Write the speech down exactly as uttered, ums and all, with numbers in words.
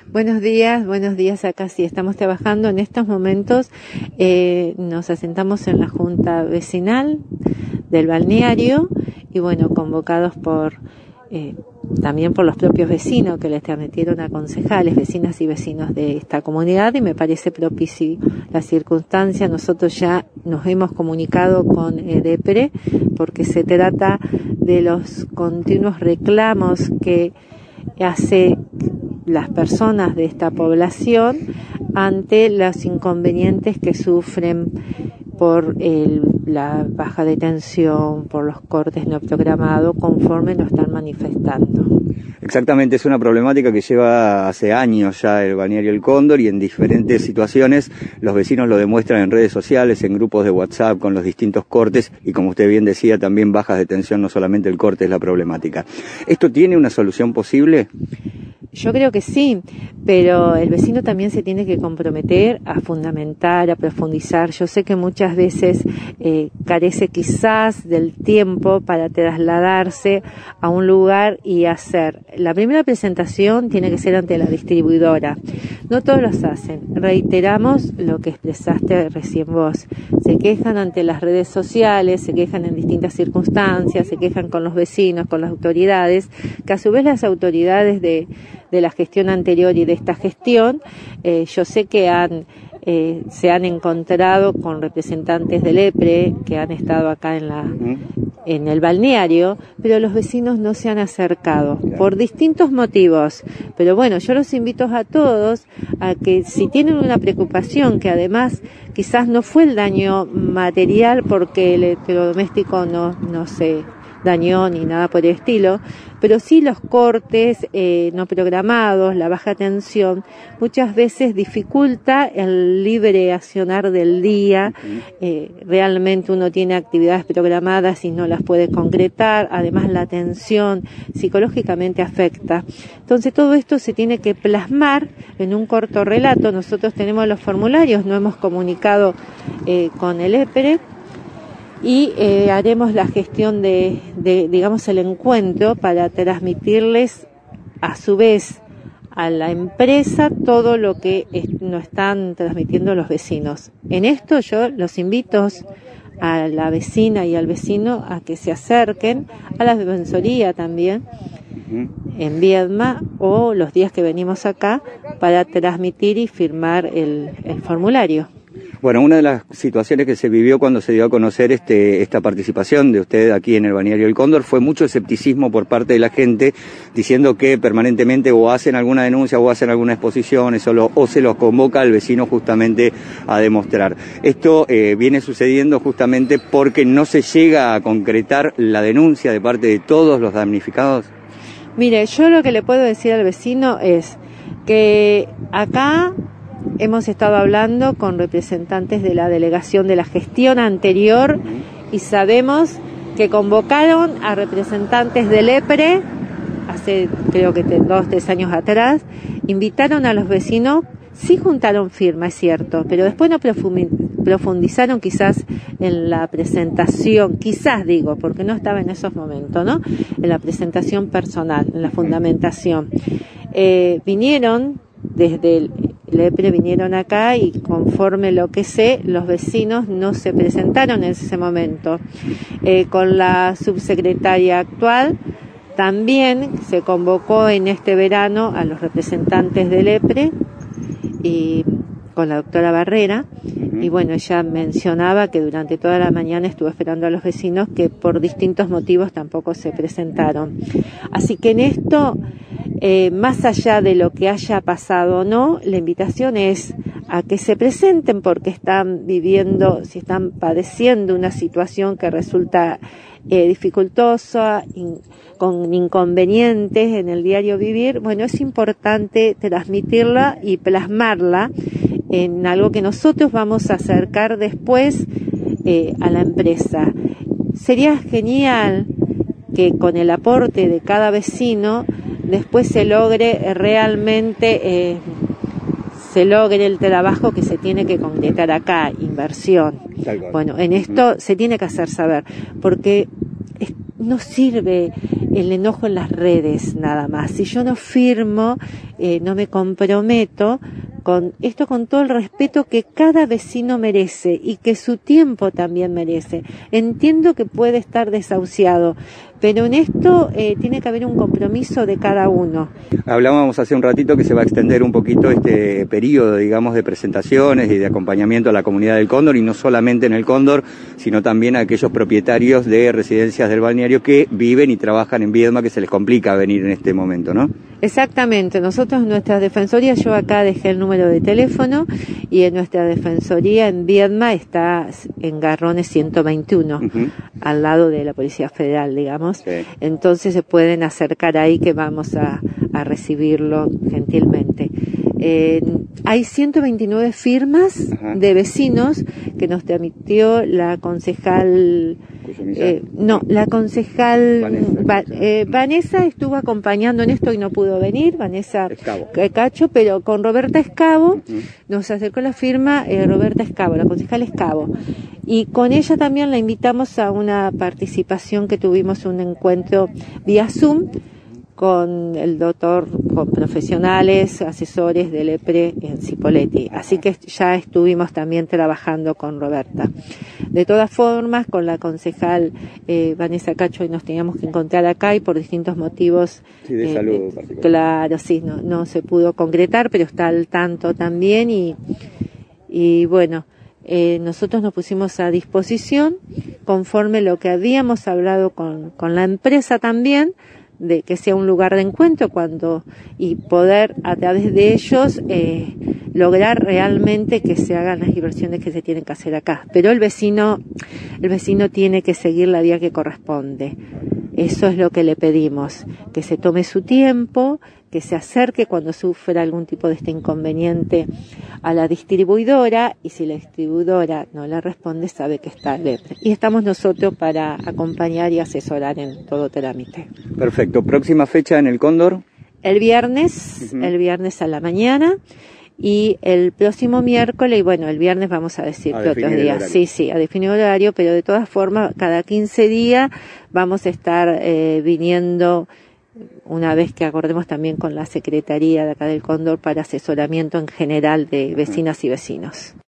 Buenos días, buenos días. Acá sí estamos trabajando en estos momentos. Eh, nos asentamos en la Junta Vecinal del balneario y bueno, convocados por eh, también por los propios vecinos que les transmitieron a concejales, vecinas y vecinos de esta comunidad, y me parece propicio la circunstancia. Nosotros ya nos hemos comunicado con EDEPRE porque se trata de los continuos reclamos que hace las personas de esta población ante los inconvenientes que sufren por el, la baja de tensión, por los cortes no programados, conforme lo están manifestando. Exactamente, es una problemática que lleva hace años ya el balneario El Cóndor, y en diferentes situaciones los vecinos lo demuestran en redes sociales, en grupos de WhatsApp, con los distintos cortes, y como usted bien decía, también bajas de tensión. No solamente el corte es la problemática. ¿Esto tiene una solución posible? Yo creo que sí, pero el vecino también se tiene que comprometer a fundamentar, a profundizar. Yo sé que muchas veces eh, carece quizás del tiempo para trasladarse a un lugar y hacer. La primera presentación tiene que ser ante la distribuidora. No todos los hacen. Reiteramos lo que expresaste recién vos. Se quejan ante las redes sociales, se quejan en distintas circunstancias, se quejan con los vecinos, con las autoridades, que a su vez las autoridades de de la gestión anterior y de esta gestión, eh, yo sé que han eh, se han encontrado con representantes del EPRE que han estado acá en la en el balneario, pero los vecinos no se han acercado por distintos motivos. Pero bueno, yo los invito a todos a que si tienen una preocupación, que además quizás no fue el daño material porque el electrodoméstico no no se dañó ni nada por el estilo, pero sí los cortes eh, no programados, la baja tensión, muchas veces dificulta el libre accionar del día. Eh, realmente uno tiene actividades programadas y no las puede concretar, además la tensión psicológicamente afecta. Entonces todo esto se tiene que plasmar en un corto relato. Nosotros tenemos los formularios, no hemos comunicado eh, con el EPRE, y eh, haremos la gestión de, de, digamos, el encuentro para transmitirles a su vez a la empresa todo lo que es, nos están transmitiendo los vecinos. En esto yo los invito a la vecina y al vecino a que se acerquen a la defensoría también en Viedma o los días que venimos acá para transmitir y firmar el, el formulario. Bueno, una de las situaciones que se vivió cuando se dio a conocer este, esta participación de usted aquí en el balneario El Cóndor fue mucho escepticismo por parte de la gente, diciendo que permanentemente o hacen alguna denuncia o hacen alguna exposición o, lo, o se los convoca al vecino justamente a demostrar. Esto eh, viene sucediendo justamente porque no se llega a concretar la denuncia de parte de todos los damnificados. Mire, yo lo que le puedo decir al vecino es que acá hemos estado hablando con representantes de la delegación de la gestión anterior y sabemos que convocaron a representantes del EPRE hace creo que dos, tres años atrás, invitaron a los vecinos, sí juntaron firma, es cierto, pero después no profundizaron quizás en la presentación, quizás digo, porque no estaba en esos momentos, ¿no? En la presentación personal, en la fundamentación. Eh, vinieron desde el El EPRE vinieron acá y conforme lo que sé, los vecinos no se presentaron en ese momento. Eh, con la subsecretaria actual también se convocó en este verano a los representantes del EPRE y con la doctora Barrera, y bueno, ella mencionaba que durante toda la mañana estuvo esperando a los vecinos que por distintos motivos tampoco se presentaron. Así que en esto, eh, más allá de lo que haya pasado o no, la invitación es a que se presenten porque están viviendo, si están padeciendo una situación que resulta eh, dificultosa, in, con inconvenientes en el diario vivir. Bueno, es importante transmitirla y plasmarla en algo que nosotros vamos a acercar después eh, a la empresa. Sería genial que con el aporte de cada vecino después se logre realmente eh, se logre el trabajo que se tiene que concretar acá, inversión. Bueno, en esto se tiene que hacer saber, porque es no sirve el enojo en las redes nada más. Si yo no firmo, eh, no me comprometo con esto, con todo el respeto que cada vecino merece y que su tiempo también merece. Entiendo que puede estar desahuciado, pero en esto eh, tiene que haber un compromiso de cada uno. Hablábamos hace un ratito que se va a extender un poquito este periodo, digamos, de presentaciones y de acompañamiento a la comunidad del Cóndor, y no solamente en el Cóndor, sino también a aquellos propietarios de residencias del balneario que viven y trabajan en Viedma, que se les complica venir en este momento, ¿no? Exactamente. Nosotros en nuestra defensoría, yo acá dejé el número de teléfono, y en nuestra defensoría en Viedma está en Garrones ciento veintiuno, uh-huh. al lado de la Policía Federal, digamos. Sí. Entonces se pueden acercar ahí, que vamos a, a recibirlo gentilmente. Eh, hay ciento veintinueve firmas uh-huh. de vecinos que nos transmitió la concejal, eh, no, la concejal Vanessa, Va, eh, Vanessa estuvo acompañando en esto y no pudo venir, Vanessa Escabo. Cacho, pero con Roberta Escabo uh-huh. nos acercó la firma eh, Roberta Escabo, la concejal Escabo, y con ella también la invitamos a una participación que tuvimos, un encuentro vía Zoom con el doctor, con profesionales, asesores del E P R E en Cipolletti. Así que ya estuvimos también trabajando con Roberta. De todas formas, con la concejal eh, Vanessa Cacho, y nos teníamos que encontrar acá, y por distintos motivos, sí, de eh, salud, eh, claro, sí, no, no se pudo concretar, pero está al tanto también, y, y bueno, eh, nosotros nos pusimos a disposición conforme lo que habíamos hablado con, con la empresa también, de que sea un lugar de encuentro cuando y poder a través de ellos eh, lograr realmente que se hagan las inversiones que se tienen que hacer acá. Pero el vecino, el vecino tiene que seguir la vía que corresponde. Eso es lo que le pedimos, que se tome su tiempo, que se acerque cuando sufra algún tipo de este inconveniente a la distribuidora, y si la distribuidora no le responde, sabe que está al E P R E. Y estamos nosotros para acompañar y asesorar en todo trámite. Perfecto. ¿Próxima fecha en el Cóndor? El viernes, uh-huh. el viernes a la mañana, y el próximo miércoles, y bueno, el viernes vamos a decir que otros días. Sí, sí, a definir horario, pero de todas formas, cada quince días vamos a estar eh, viniendo, una vez que acordemos también con la Secretaría de acá del Cóndor, para asesoramiento en general de vecinas y vecinos.